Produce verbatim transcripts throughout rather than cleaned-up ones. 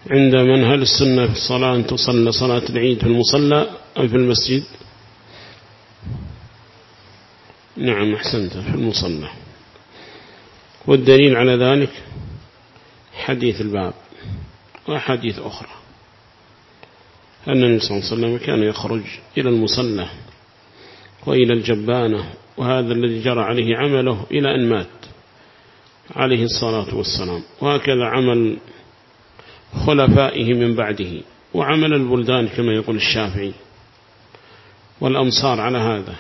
عند من هل السنة في الصلاة أن تصلى صلاة العيد في المصلى أو في المسجد؟ نعم أحسنت، في المصلى. والدليل على ذلك حديث الباب وحديث أخرى أن النبي صلى الله عليه وسلم كان يخرج إلى المصلى وإلى الجبانة، وهذا الذي جرى عليه عمله إلى أن مات عليه الصلاة والسلام. وهكذا عمل خلفائه من بعده، وعمل البلدان كما يقول الشافعي والأمصار على هذا.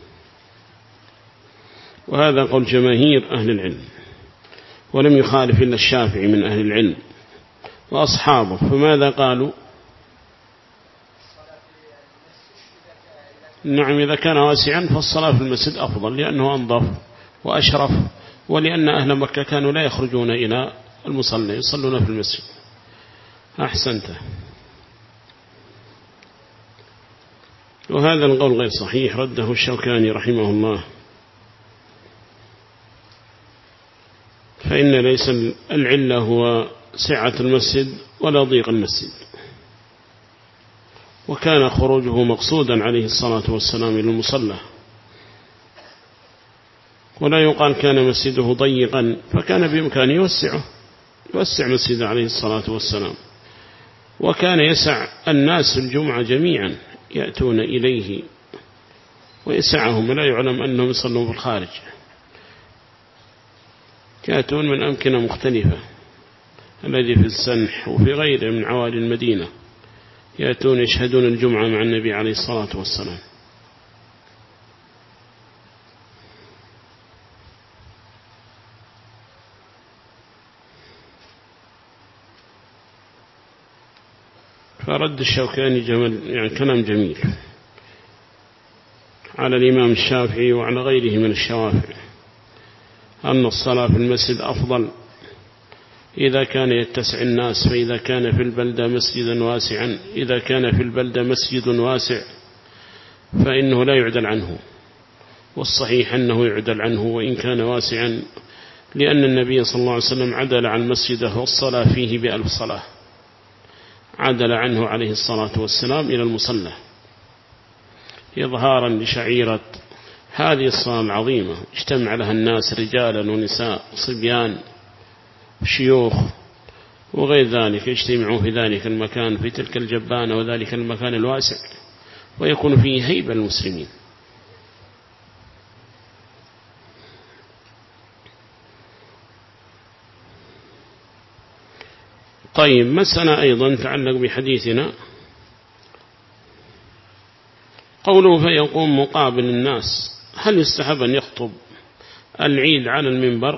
وهذا قول جماهير أهل العلم، ولم يخالف إلا الشافعي من أهل العلم وأصحابه. فماذا قالوا؟ نعم إذا كان واسعا فالصلاة في المسجد أفضل، لأنه أنظف وأشرف، ولأن أهل مكة كانوا لا يخرجون إلى المصلى، يصلون في المسجد. أحسنت. وهذا القول غير صحيح، رده الشوكاني رحمه الله، فإن ليس العلة هو سعة المسجد ولا ضيق المسجد، وكان خروجه مقصودا عليه الصلاة والسلام إلى المصلى. ولا يقال كان مسجده ضيقا، فكان بإمكانه يوسعه، يوسع مسجده عليه الصلاة والسلام. وكان يسع الناس في الجمعة جميعا يأتون إليه ويسعهم، ولا يعلم أنهم يصلون في الخارج، يأتون من أمكنة مختلفة، الذي في السنح وفي غيره من عوالي المدينة، يأتون يشهدون الجمعة مع النبي عليه الصلاة والسلام. فرد الشوكاني جمل يعني كلام جميل على الإمام الشافعي وعلى غيره من الشوافع، أن الصلاة في المسجد أفضل إذا كان يتسع الناس. فإذا كان في البلدة مسجدا واسعا، إذا كان في البلدة مسجد واسع فإنه لا يعدل عنه، والصحيح أنه يعدل عنه وإن كان واسعا، لأن النبي صلى الله عليه وسلم عدل عن مسجده والصلاة فيه بألف صلاة، عدل عنه عليه الصلاة والسلام إلى المصلى إظهارا لشعيرة هذه الصلاة العظيمة اجتمع لها الناس رجالا ونساء وصبيان وشيوخ وغير ذلك، يجتمعوا في ذلك المكان في تلك الجبانة وذلك المكان الواسع، ويكون فيه هيبة المسلمين. طيب، مسألة أيضا تعلق بحديثنا، قوله فيقوم مقابل الناس، هل يستحب أن يخطب العيد على المنبر؟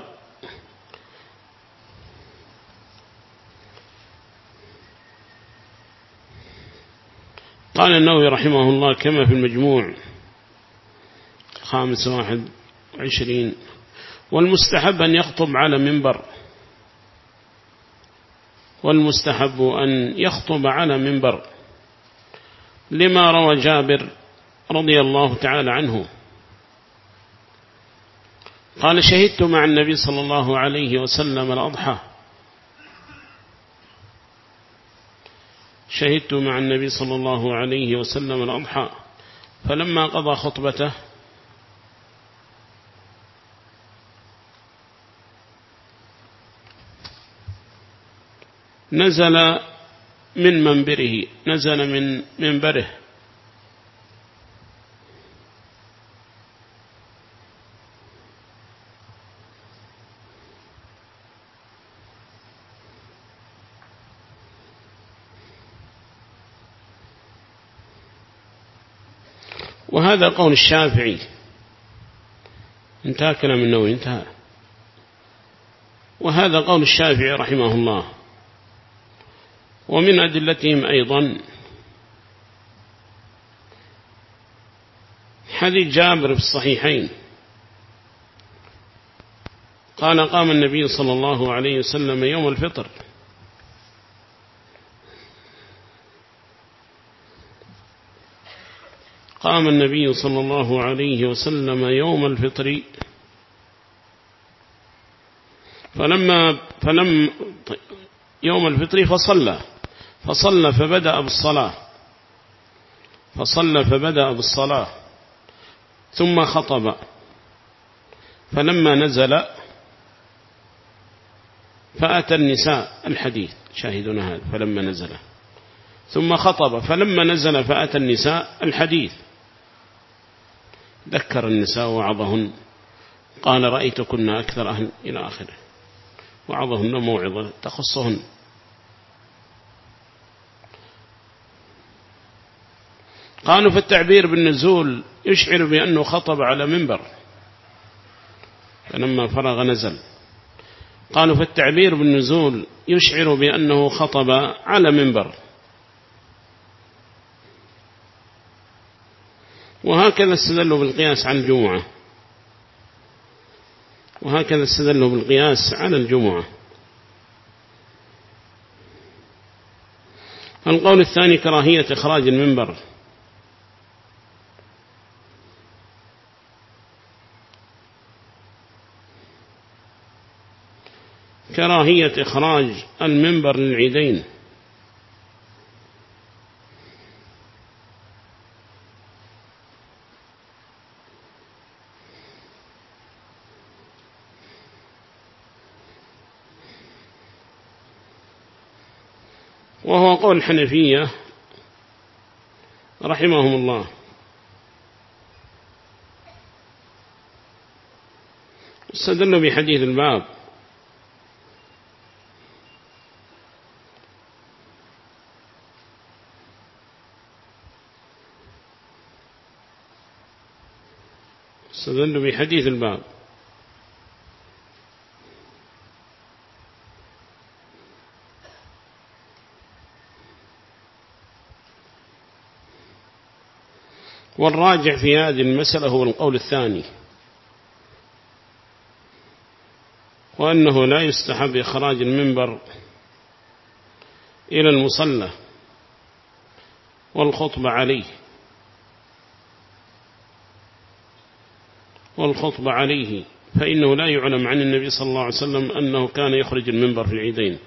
قال النووي رحمه الله كما في المجموع خامس واحد وعشرين: والمستحب أن يخطب على منبر، والمستحب أن يخطب على منبر، لما روى جابر رضي الله تعالى عنه قال: شهدت مع النبي صلى الله عليه وسلم الأضحى شهدت مع النبي صلى الله عليه وسلم الأضحى فلما قضى خطبته نزل من منبره نزل من منبره وهذا قول الشافعي. انتهى كلام النووي، انتهى. وهذا قول الشافعي رحمه الله. ومن أدلتهم أيضا حديث جابر في الصحيحين قال: قام النبي صلى الله عليه وسلم يوم الفطر قام النبي صلى الله عليه وسلم يوم الفطر فلما فلم يوم الفطر فصلى فصلى فبدأ بالصلاة فصلى فبدأ بالصلاة ثم خطب، فلما نزل فأتى النساء، الحديث شاهدنا هذا، فلما نزل ثم خطب فلما نزل فأتى النساء، الحديث ذكر النساء وعظهن، قال رأيتكن أكثر أهل إلى آخره، وعظهن موعظة تخصهن. قالوا في التعبير بالنزول يشعر بأنه خطب على منبر، فلما فرغ نزل. قالوا في التعبير بالنزول يشعر بأنه خطب على منبر. وهكذا استدلوا بالقياس على الجمعة وهكذا استدلوا بالقياس على الجمعة. القول الثاني كراهية إخراج المنبر. كراهية إخراج المنبر للعيدين. وهو قول الحنفية رحمهم الله. استدلوا بحديث الباب استدلوا بحديث الباب والراجع في هذه المسألة هو القول الثاني، وأنه لا يستحب إخراج المنبر إلى المصلى والخطبة عليه والخطبة عليه فإنه لا يعلم عن النبي صلى الله عليه وسلم أنه كان يخرج المنبر في العيدين،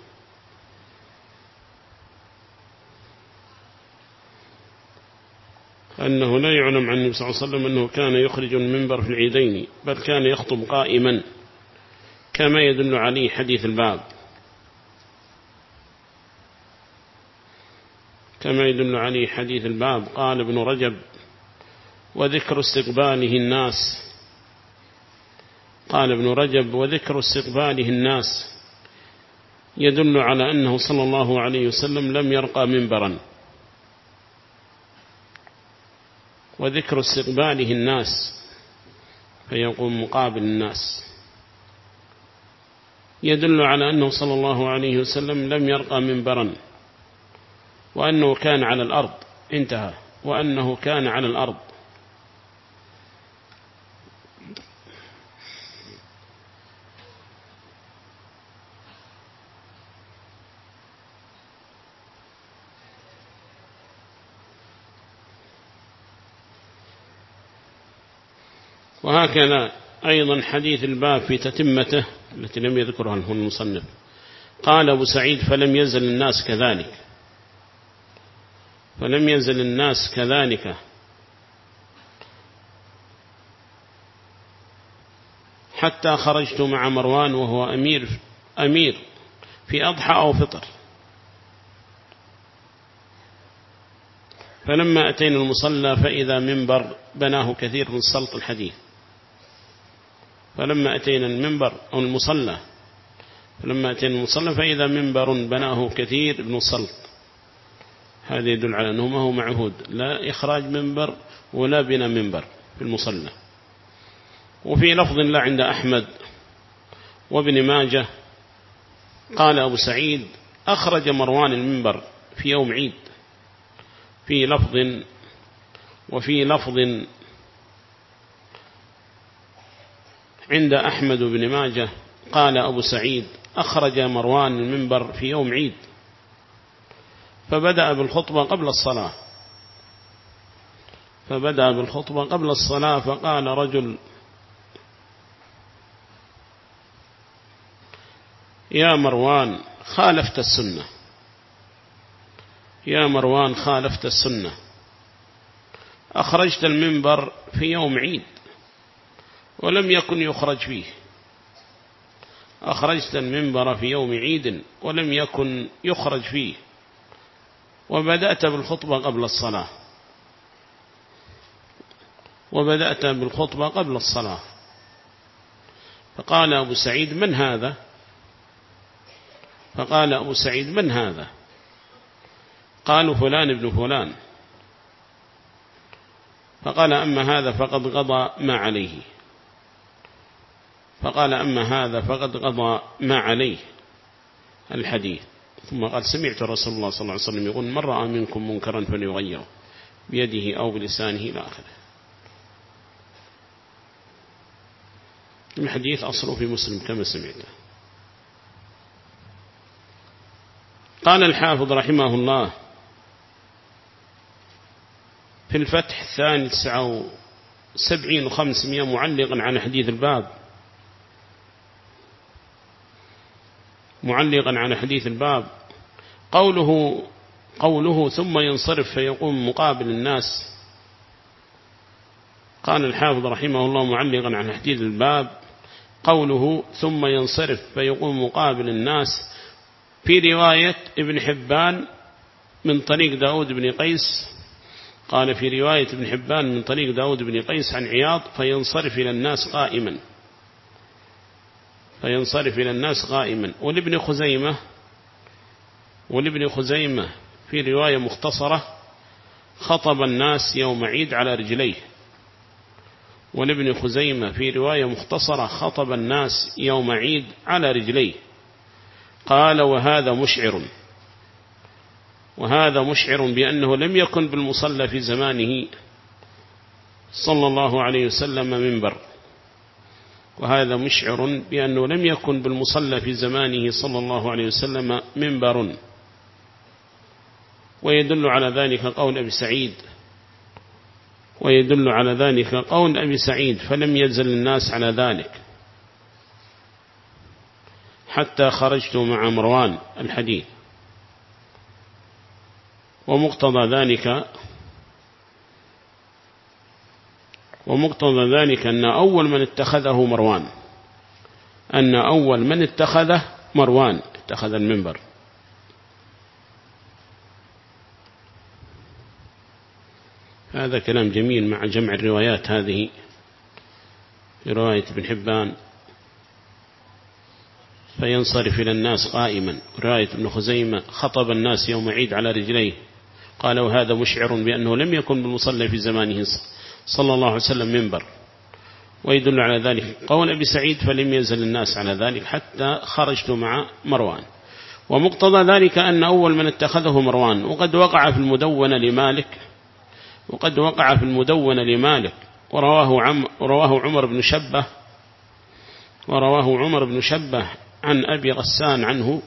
أنه لا يعلم عن النبي صلى الله عليه وسلم أنه كان يخرج المنبر في العيدين، بل كان يخطب قائما كما يدل عليه حديث الباب كما يدل عليه حديث الباب. قال ابن رجب: وذكر استقباله الناس قال ابن رجب وذكر استقباله الناس يدل على أنه صلى الله عليه وسلم لم يرقى منبرا. وذكر استقباله الناس فيقوم مقابل الناس يدل على أنه صلى الله عليه وسلم لم يرقى منبرا، وأنه كان على الأرض، انتهى، وأنه كان على الأرض. وهكذا أيضا حديث الباب في تتمته التي لم يذكرها المصنف. قال أبو سعيد: فلم يزل الناس كذلك فلم يزل الناس كذلك حتى خرجت مع مروان وهو أمير أمير في أضحى أو فطر، فلما أتينا المصلى فإذا منبر بناه كثير من سلط الحديث فلما أتينا المنبر أو المصلى فلما أتينا المصلى فإذا منبر بناه كثير من السلط. هذا يدل على أنه ما هو معهود لا إخراج منبر ولا بنا منبر في المصلى. وفي لفظ لا عند أحمد وابن ماجه قال أبو سعيد: أخرج مروان المنبر في يوم عيد، في لفظ وفي لفظ عند أحمد بن ماجه قال أبو سعيد: أخرج مروان المنبر في يوم عيد، فبدأ بالخطبة قبل الصلاة فبدأ بالخطبة قبل الصلاة فقال رجل: يا مروان خالفت السنة. يا مروان خالفت السنة، أخرجت المنبر في يوم عيد ولم يكن يخرج فيه، أخرجت المنبر في يوم عيد ولم يكن يخرج فيه، وبدأت بالخطبة قبل الصلاة وبدأت بالخطبة قبل الصلاة فقال أبو سعيد من هذا؟ فقال أبو سعيد من هذا؟ قالوا فلان ابن فلان. فقال أما هذا فقد قضى ما عليه فقال أما هذا فقد قضى ما عليه الحديث. ثم قال سمعت رسول الله صلى الله عليه وسلم يقول من رأى منكم منكرا فليغيره بيده أو بلسانه إلى آخره. الحديث أصله في مسلم كما سمعته. قال الحافظ رحمه الله في الفتح الثاني تسعة وسبعين وخمسمائة معلقا على حديث الباب معلقا على حديث الباب قوله قوله ثم ينصرف فيقوم مقابل الناس. قال الحافظ رحمه الله معلقا على حديث الباب قوله ثم ينصرف فيقوم مقابل الناس في رواية ابن حبان من طريق داود بن قيس. قال في رواية ابن حبان من طريق داود بن قيس عن عياض فينصرف إلى الناس قائما فينصرف إلى الناس قائما. ولابن خزيمة ولابن خزيمة في رواية مختصرة خطب الناس يوم عيد على رجليه. ولابن خزيمة في رواية مختصرة خطب الناس يوم عيد على رجليه. قال وهذا مشعر وهذا مشعر بأنه لم يكن بالمصلى في زمانه صلى الله عليه وسلم منبر وهذا مشعر بأنه لم يكن بالمصلى في زمانه صلى الله عليه وسلم منبر. ويدل على ذلك قول أبي سعيد ويدل على ذلك قول أبي سعيد فلم يزل الناس على ذلك حتى خرجت مع مروان الحديث. ومقتضى ذلك ومقتضى ذلك أن أول من اتخذه مروان أن أول من اتخذه مروان اتخذ المنبر. هذا كلام جميل مع جمع الروايات هذه في رواية ابن حبان فينصرف إلى الناس قائما. رواية ابن خزيمة خطب الناس يوم عيد على رجليه. قال وهذا مشعر بأنه لم يكن بالمصلى في زمانه صلى الله عليه وسلم منبر. ويدل على ذلك قول أبي سعيد فلم يزل الناس على ذلك حتى خرجت مع مروان. ومقتضى ذلك أن أول من اتخذه مروان. وقد وقع في المدونة لمالك وقد وقع في المدونة لمالك ورواه عم ورواه عمر بن شبه ورواه عمر بن شبه عن أبي غسان عنه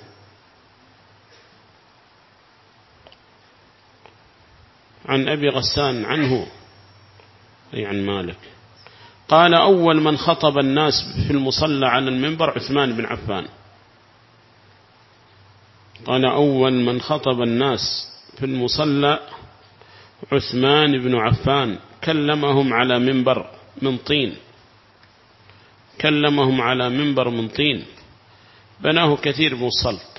عن أبي غسان عنه أي عن مالك قال أول من خطب الناس في المصلى على المنبر عثمان بن عفان. قال أول من خطب الناس في المصلى عثمان بن عفان كلمهم على منبر من طين كلمهم على منبر من طين بناه كثير بن الصلت.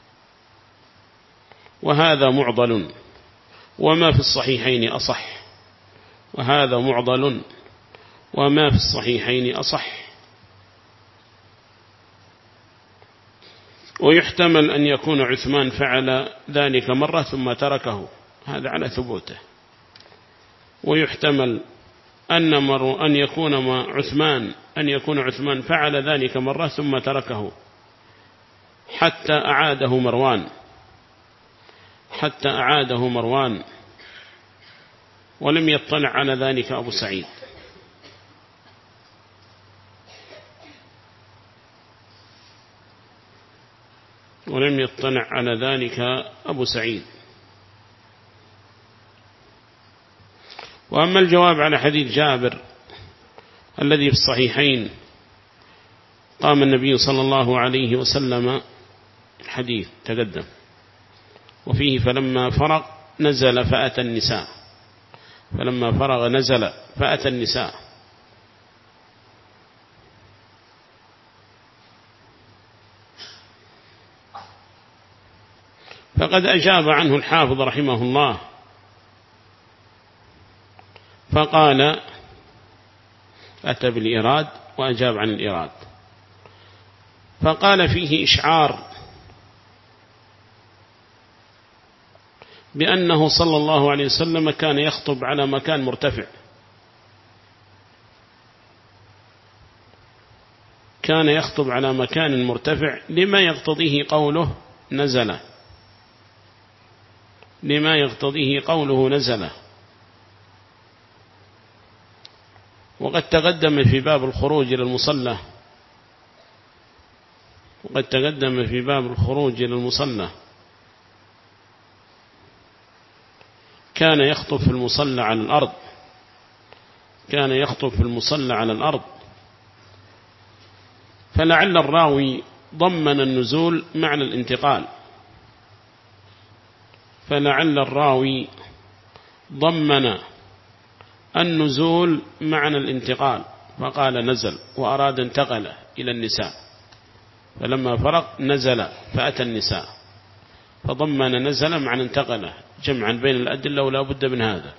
وهذا معضل وما في الصحيحين أصح وهذا معضل وما في الصحيحين أصح. ويحتمل أن يكون عثمان فعل ذلك مرة ثم تركه هذا على ثبوته. ويحتمل أن مر أن يكون ما عثمان أن يكون عثمان فعل ذلك مرة ثم تركه حتى أعاده مروان حتى أعاده مروان ولم يطلع على ذلك أبو سعيد. ولم يطلع على ذلك أبو سعيد. وأما الجواب على حديث جابر الذي في الصحيحين قام النبي صلى الله عليه وسلم حديث تقدم وفيه فلما فرغ نزل فأتى النساء، فلما فرغ نزل فأتى النساء. فقد أجاب عنه الحافظ رحمه الله فقال أتى بالإيراد وأجاب عن الإيراد، فقال فيه إشعار بأنه صلى الله عليه وسلم كان يخطب على مكان مرتفع، كان يخطب على مكان مرتفع لما يقتضيه قوله نزل، لما يقتضيه قوله نزل. وقد تقدم في باب الخروج إلى المصلى، وقد تقدم في باب الخروج إلى المصلى كان يخطب في المصلى على الأرض، كان يخطب في المصلى على الأرض. فلعل الراوي ضمن النزول معنى الانتقال، فلعل الراوي ضمن النزول معنى الانتقال فقال نزل وأراد انتقل إلى النساء، فلما فرق نزل فأتى النساء، فضمن نزل معنى انتقل جمعا بين الأدلة ولا بد من هذا.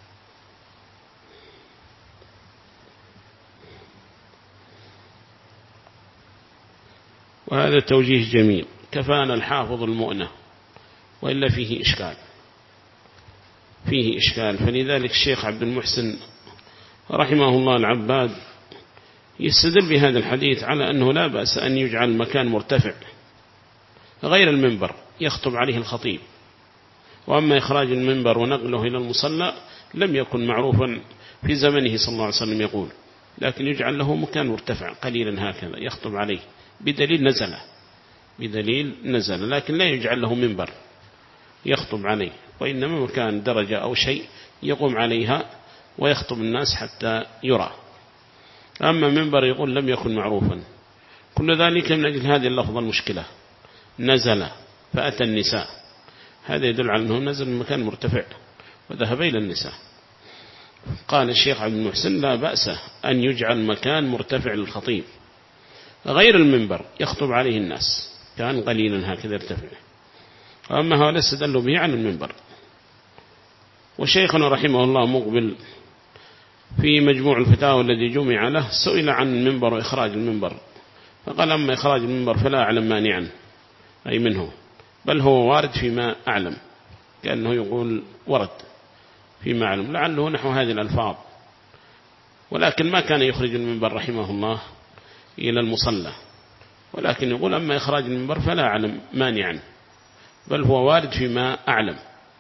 وهذا توجيه جميل كفانا الحافظ المؤنة، وإلا فيه إشكال، فيه إشكال. فلذلك الشيخ عبد المحسن رحمه الله العباد يستدل بهذا الحديث على أنه لا بأس أن يجعل مكان مرتفع غير المنبر يخطب عليه الخطيب. وأما إخراج المنبر ونقله إلى المصلى لم يكن معروفا في زمنه صلى الله عليه وسلم يقول، لكن يجعل له مكان مرتفع قليلا هكذا يخطب عليه بدليل نزل، بدليل نزل، لكن لا يجعل له منبر يخطب عليه، وإنما مكان درجة أو شيء يقوم عليها ويخطب الناس حتى يرى. أما منبر يقول لم يكن معروفا. كل ذلك من أجل هذه اللفظة المشكلة نزل فأتى النساء، هذا يدل على أنه نزل من مكان مرتفع وذهب إلى النساء. قال الشيخ عبد المحسن لا بأس أن يجعل مكان مرتفع للخطيب غير المنبر يخطب عليه الناس، كان قليلا هكذا يرتفع. وأما هو ليس دلوا به عن المنبر. وشيخنا رحمه الله مقبل في مجموع الفتاوى الذي جمع له سئل عن المنبر وإخراج المنبر، فقال أما إخراج المنبر فلا أعلم مانعا أي منه، بل هو وارد فيما أعلم، كأنه يقول ورد فيما أعلم، لعله نحو هذه الألفاظ. ولكن ما كان يخرج المنبر رحمه الله إلى المصلى، ولكن يقول أما إخراج المنبر فلا أعلم مانعا، بل هو وارد فيما أعلم.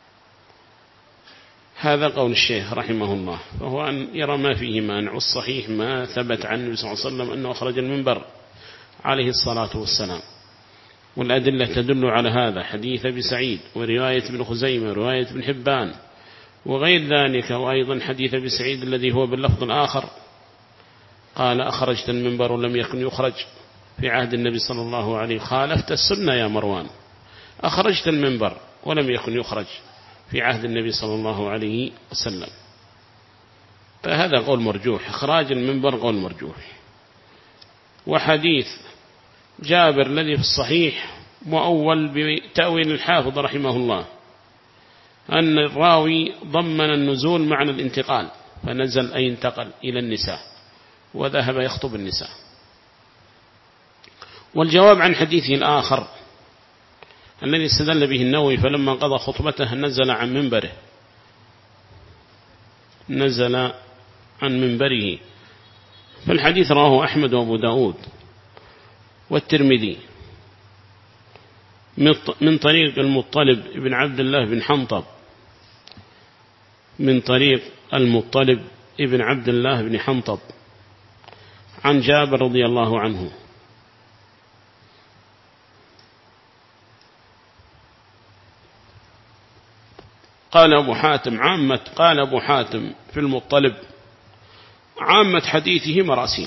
هذا قول الشيخ رحمه الله، فهو أن يرى ما فيه مانع، والصحيح ما ثبت عن النبي صلى الله عليه وسلم أنه أخرج المنبر عليه الصلاة والسلام. والأدلة تدل على هذا، حديث أبي سعيد ورواية ابن خزيمة ورواية ابن حبان وغير ذلك، وأيضا حديث أبي سعيد الذي هو باللفظ الآخر قال أخرجت المنبر ولم يكن يخرج في عهد النبي صلى الله عليه وسلم، خالفت السنة يا مروان، أخرجت المنبر ولم يكن يخرج في عهد النبي صلى الله عليه وسلم. فهذا قول مرجوح، إخراج المنبر قول مرجوح. وحديث جابر الذي في الصحيح مؤول بتأويل الحافظ رحمه الله أن الراوي ضمن النزول معنى الانتقال، فنزل أي انتقل إلى النساء وذهب يخطب النساء. والجواب عن حديثه الآخر الذي استدل به النووي فلما قضى خطبته نزل عن منبره، نزل عن منبره. فالحديث رواه أحمد وأبو داود والترمذي من طريق المطلب بن عبد الله بن حنطب، من طريق المطلب بن عبد الله بن حنطب عن جابر رضي الله عنه. قال أبو حاتم عامة قال أبو حاتم في المطلب عامة حديثه مراسيل،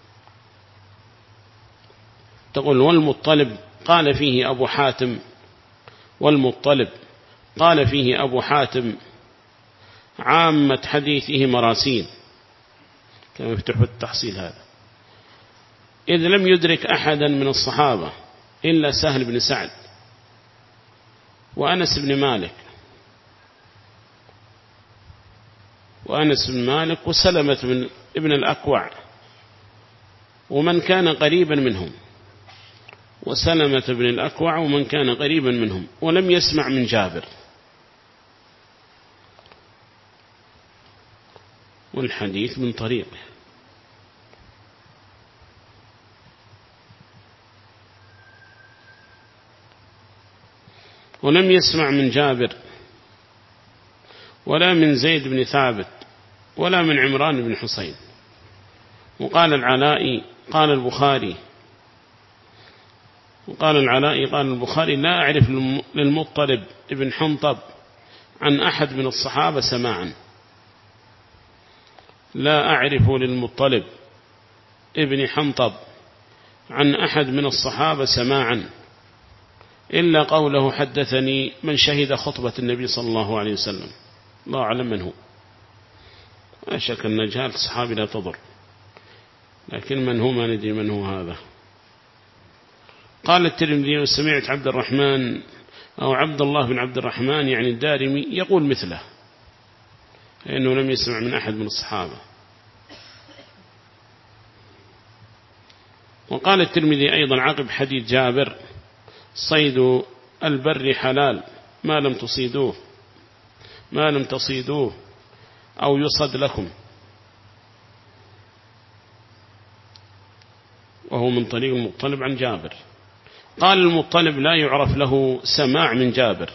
تقول والمطلب قال فيه أبو حاتم والمطلب. قال فيه أبو حاتم عامة حديثه مراسيل، كما يفتح التحصيل هذا، إذ لم يدرك أحدا من الصحابة إلا سهل بن سعد وأنس بن مالك وأنس بن مالك وسلمة بن ابن الأكوع ومن كان قريبا منهم وسلمة بن الأكوع ومن كان قريبا منهم، ولم يسمع من جابر. والحديث من طريقه. ولم يسمع من جابر ولا من زيد بن ثابت ولا من عمران بن حسين. وقال العلائي قال البخاري وقال العلائي قال البخاري لا أعرف للمطلب ابن حنطب عن أحد من الصحابة سماعا. لا أعرف للمطلب ابن حنطب عن أحد من الصحابة سماعا إلا قوله حدثني من شهد خطبة النبي صلى الله عليه وسلم. الله أعلم من هو. لا شك أن جهال الصحابي لا تضر، لكن من هو ما ندري من هو هذا. قال الترمذي وسمعت عبد الرحمن أو عبد الله بن عبد الرحمن يعني الدارمي يقول مثله، لأنه لم يسمع من أحد من الصحابة. وقال الترمذي أيضا عقب حديث جابر صيد البر حلال ما لم تصيدوه ما لم تصيدوه أو يصد لكم، وهو من طريق المطلب عن جابر. قال المطلب لا يعرف له سماع من جابر.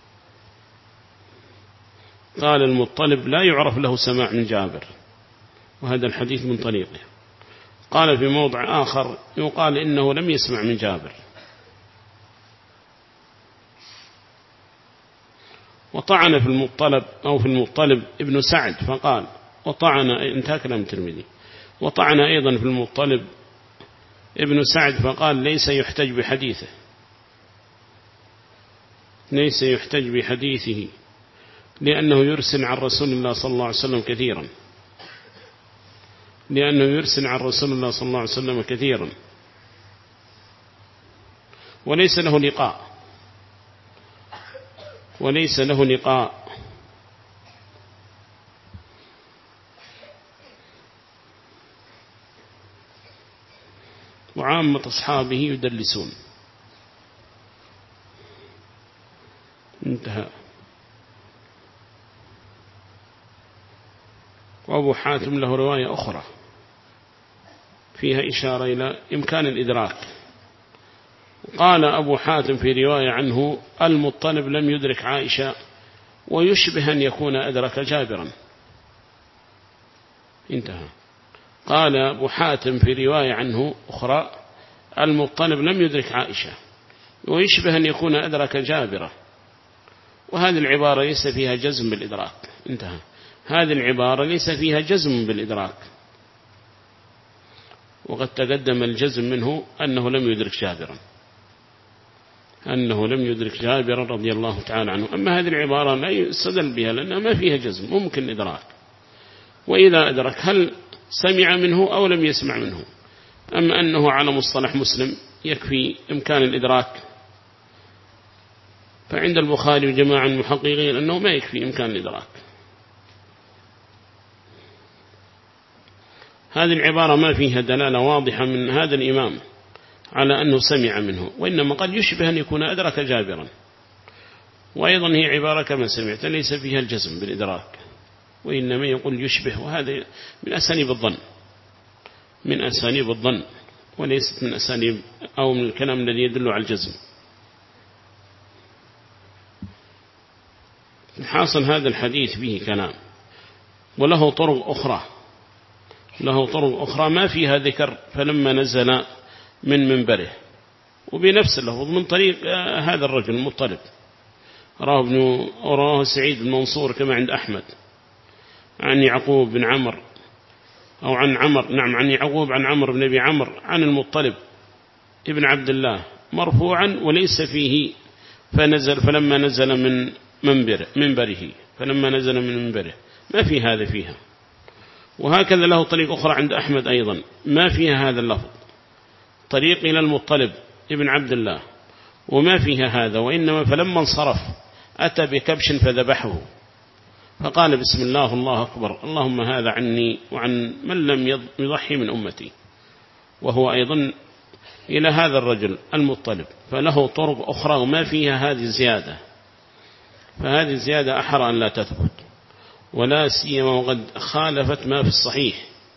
قال المطلب لا يعرف له سماع من جابر، وهذا الحديث من طريقه. قال في موضع آخر يقال إنه لم يسمع من جابر. وطعن في المطلب أو في المطلب ابن سعد فقال وطعن انتهى كلام الترمذي. وطعن أيضا في المطلب ابن سعد فقال ليس يحتج بحديثه ليس يحتج بحديثه لأنه يرسل عن رسول الله صلى الله عليه وسلم كثيرا لأنه يرسل عن رسول الله صلى الله عليه وسلم كثيرا وليس له لقاء وليس له لقاء وعامة أصحابه يدلسون. انتهى. وأبو حاتم له رواية أخرى فيها إشارة إلى إمكان الإدراك. قال أبو حاتم في رواية عنه المطلب لم يدرك عائشة ويشبه أن يكون أدرك جابرا. انتهى. قال أبو حاتم في رواية عنه أخرى المطلب لم يدرك عائشة ويشبه أن يكون أدرك جابرا، وهذه العبارة ليس فيها جزم بالإدراك. انتهى. هذه العبارة ليس فيها جزم بالإدراك، وقد تقدم الجزم منه أنه لم يدرك جابرا أنه لم يدرك جابرا رضي الله تعالى عنه. أما هذه العبارة لا يستدل بها لأنها ما فيها جزم، ممكن إدراك. وإذا أدرك هل سمع منه أو لم يسمع منه. أما أنه على مصطلح مسلم يكفي إمكان الإدراك، فعند البخاري وجماعة المحققين أنه ما يكفي إمكان الإدراك. هذه العبارة ما فيها دلالة واضحة من هذا الإمام على أنه سمع منه، وإنما قد يشبه أن يكون أدرك جابرا. وأيضا هي عبارة كما سمعت ليس فيها الجزم بالإدراك، وإنما يقول يشبه، وهذا من أسانيب الظن من أسانيب الظن وليست من أسانيب أو من الكلام الذي يدل على الجزم. حاصل هذا الحديث به كلام، وله طرق أخرى له طرق أخرى ما فيها ذكر فلما نزل من منبره، وبنفس اللفظ من طريق هذا الرجل المطلب. راه ابن أوراه سعيد بن منصور كما عند أحمد عن يعقوب بن عمر أو عن عمر نعم عن يعقوب عن عمر بن أبي عمر عن المطلب ابن عبد الله مرفوعا وليس فيه فنزل فلما نزل من منبره منبره فلما نزل من منبره ما في هذا فيها. وهكذا له طريق أخرى عند أحمد أيضا ما فيها هذا اللفظ، طريق إلى المطلب ابن عبد الله وما فيها هذا، وإنما فلما انصرف أتى بكبش فذبحه فقال بسم الله الله أكبر اللهم هذا عني وعن من لم يضحي من أمتي، وهو أيضا إلى هذا الرجل المطلب، فله طرق أخرى وما فيها هذه الزيادة، فهذه الزيادة أحرى أن لا تثبت، ولا سيما وقد خالفت ما في الصحيح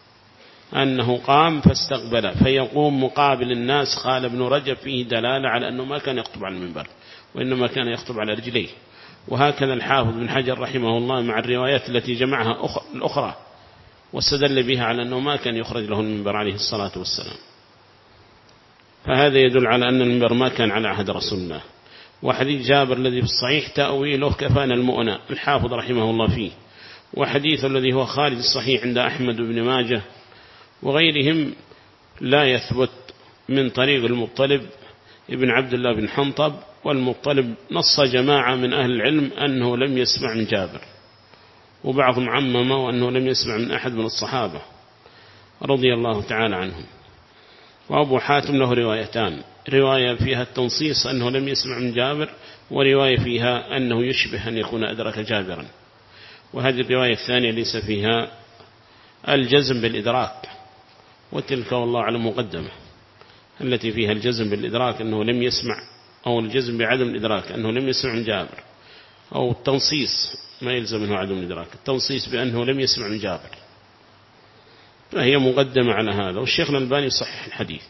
أنه قام فاستقبل فيقوم مقابل الناس. قال ابن رجب فيه دلالة على أنه ما كان يخطب على المنبر وإنما كان يخطب على رجليه. وهكذا الحافظ بن حجر رحمه الله مع الروايات التي جمعها الأخرى واستدل بها على أنه ما كان يخرج له المنبر عليه الصلاة والسلام. فهذا يدل على أن المنبر ما كان على عهد رسول الله. وحديث جابر الذي في الصحيح تأويله كفانا المؤنى الحافظ رحمه الله فيه، وحديث الذي هو خارج الصحيح عند أحمد بن ماجه وغيرهم لا يثبت من طريق المطلب ابن عبد الله بن حنطب. والمطلب نص جماعة من أهل العلم أنه لم يسمع من جابر، وبعضهم عمم وأنه لم يسمع من أحد من الصحابة رضي الله تعالى عنهم. وأبو حاتم له روايتان، رواية فيها التنصيص أنه لم يسمع من جابر، ورواية فيها أنه يشبه أن يكون أدرك جابرا. وهذه الرواية الثانية ليس فيها الجزم بالإدراك، وتلك والله على مقدمة التي فيها الجزم بالإدراك أنه لم يسمع، أو الجزم بعدم الإدراك أنه لم يسمع من جابر، أو التنصيص ما يلزم منه عدم الإدراك، التنصيص بأنه لم يسمع من جابر، فهي مقدمة على هذا. والشيخ الألباني صحح الحديث،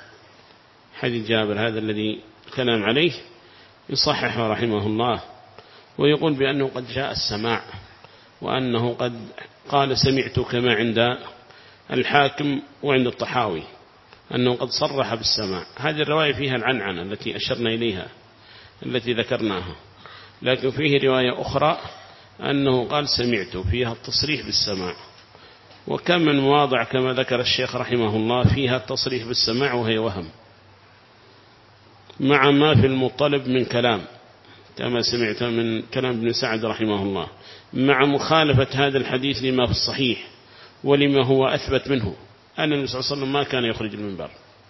حديث جابر هذا الذي كلام عليه يصححه رحمه الله، ويقول بأنه قد جاء السماع، وأنه قد قال سمعت كما عند الحاكم وعند الطحاوي أنه قد صرح بالسماع. هذه الرواية فيها العنعنة التي أشرنا إليها التي ذكرناها، لكن فيه رواية أخرى أنه قال سمعت فيها التصريح بالسماع. وكم من مواضع كما ذكر الشيخ رحمه الله فيها التصريح بالسماع وهي وهم، مع ما في المطلب من كلام كما سمعت من كلام ابن سعد رحمه الله، مع مخالفة هذا الحديث لما في الصحيح ولما هو أثبت منه أن النبي صلى الله عليه وسلم ما كان يخرج المنبر،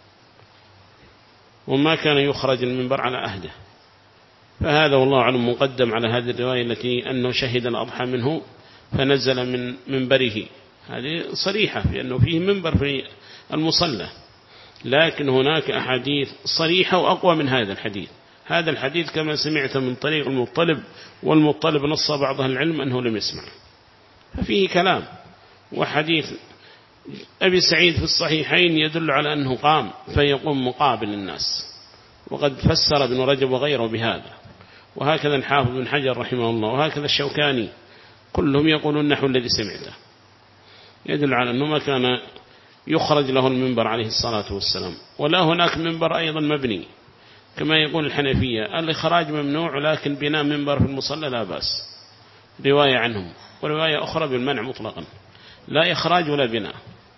وما كان يخرج المنبر على عهده. فهذا والله أعلم مقدم على هذه الرواية التي أنه شهد الأضحى منه فنزل من منبره، هذه صريحة في أنه فيه منبر في المصلى، لكن هناك أحاديث صريحة وأقوى من هذا الحديث. هذا الحديث كما سمعت من طريق المطلب، والمطلب نص بعض أهل العلم أنه لم يسمع، ففيه كلام. وحديث أبي سعيد في الصحيحين يدل على أنه قام فيقوم مقابل الناس، وقد فسر ابن رجب وغيره بهذا، وهكذا الحافظ بن حجر رحمه الله، وهكذا الشوكاني، كلهم يقولون نحو الذي سمعته، يدل على أنه ما كان يخرج له المنبر عليه الصلاة والسلام. ولا هناك منبر أيضا مبني كما يقول الحنفية، الإخراج ممنوع لكن بناء منبر في المصلى لا بأس، رواية عنهم، ورواية أخرى بالمنع مطلقا، لا إخراج ولا بناء.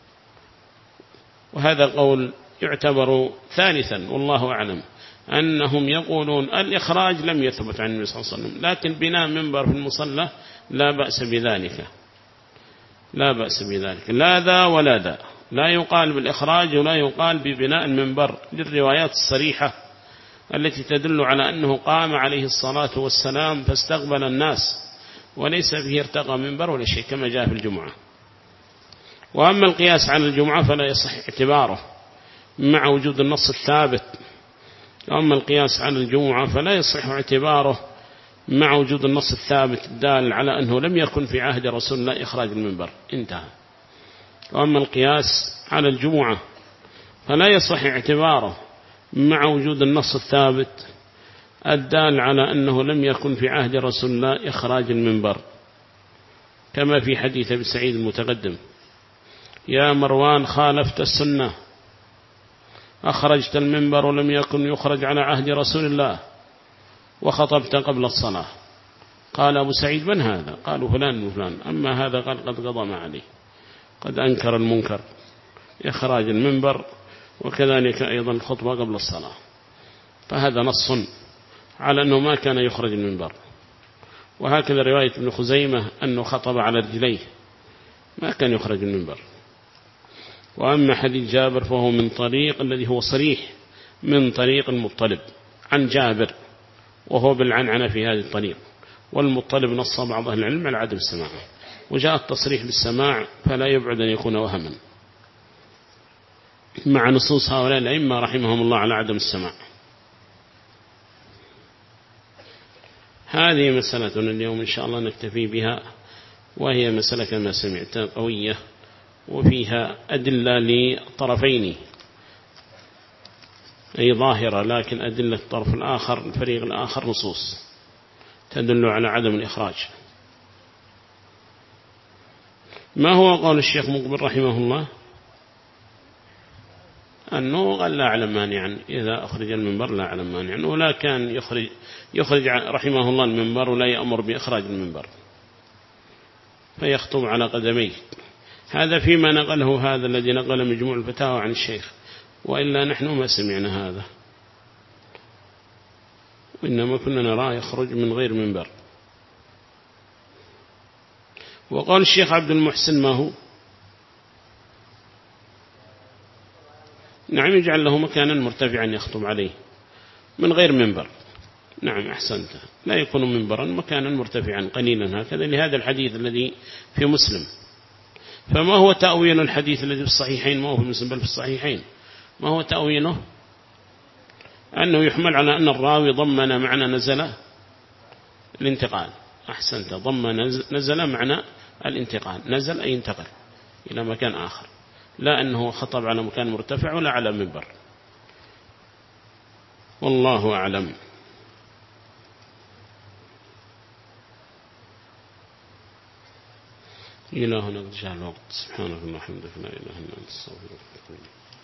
وهذا قول يعتبر ثالثا والله أعلم، أنهم يقولون الإخراج لم يثبت عن النبي صلى الله عليه وسلم، لكن بناء منبر في المصلى لا بأس بذلك، لا بأس بذلك، لا ذا ولا ذا، لا يقال بالإخراج ولا يقال ببناء المنبر، للروايات الصريحة التي تدل على أنه قام عليه الصلاة والسلام فاستقبل الناس، وليس فيه ارتقى منبر ولا شيء كما جاء في الجمعة. وأما القياس على الجمعة فلا يصح اعتباره مع وجود النص الثابت، وأما القياس على الجمعة فلا يصح اعتباره مع وجود النص الثابت الدال على أنه لم يكن في عهد رسول الله إخراج المنبر، انتهى. وأما القياس على الجمعة فلا يصح اعتباره مع وجود النص الثابت الدال على أنه لم يكن في عهد رسول الله إخراج المنبر، كما في حديث أبي سعيد المتقدم: يا مروان خالفت السنة، أخرجت المنبر ولم يكن يخرج على عهد رسول الله، وخطبت قبل الصلاة. قال أبو سعيد: من هذا؟ قالوا: فلان وفلان. أما هذا قال: قد قضى ما عليه، قد أنكر المنكر، إخراج المنبر وكذلك أيضا الخطبة قبل الصلاة. فهذا نص على أنه ما كان يخرج من المنبر. وهكذا رواية ابن خزيمة أنه خطب على رجليه ما كان يخرج من المنبر. وأما حديث جابر فهو من طريق الذي هو صريح من طريق المطلب عن جابر، وهو بالعنعنة في هذه الطريق. والمطلب نص بعض أهل العلم على عدم السماع، وجاء التصريح بالسماع فلا يبعد أن يكون وهما مع نصوص هؤلاء الأئمة رحمهم الله على عدم السماع. هذه مسألتنا اليوم إن شاء الله نكتفي بها، وهي مسألة كما سمعت قوية وفيها أدلة لطرفين أي ظاهرة، لكن أدلة الطرف الآخر الفريق الآخر نصوص تدل على عدم الإخراج. ما هو قول الشيخ مقبل رحمه الله؟ أنه قال لا أعلم مانعا إذا أخرج المنبر، لا أعلم مانعا، ولا كان يخرج, يخرج رحمه الله المنبر ولا يأمر بإخراج المنبر فيخطب على قدميه. هذا فيما نقله هذا الذي نقل مجموع الفتاوى عن الشيخ، وإلا نحن ما سمعنا هذا، وإنما كنا نراه يخرج من غير منبر. وقال الشيخ عبد المحسن ما هو؟ نعم، يجعل له مكانا مرتفعا يخطب عليه من غير منبر. نعم أحسنت، لا يكون منبرا، مكانا مرتفعا قليلا هكذا، لهذا الحديث الذي في مسلم. فما هو تأويل الحديث الذي في الصحيحين؟ ما هو في مسلم بل في الصحيحين. ما هو تأويله؟ أنه يحمل على أن الراوي ضمن معنى نزل الانتقال. أحسنت، ضمن نزل معنى الانتقال، نزل أي انتقل إلى مكان آخر، لا أنه خطب على مكان مرتفع ولا على منبر. والله أعلم. إلهنا قد جاء الوقت. سبحانك اللهم وبحمدك لا إله إلا أنت، استغفرك واتوب إليك.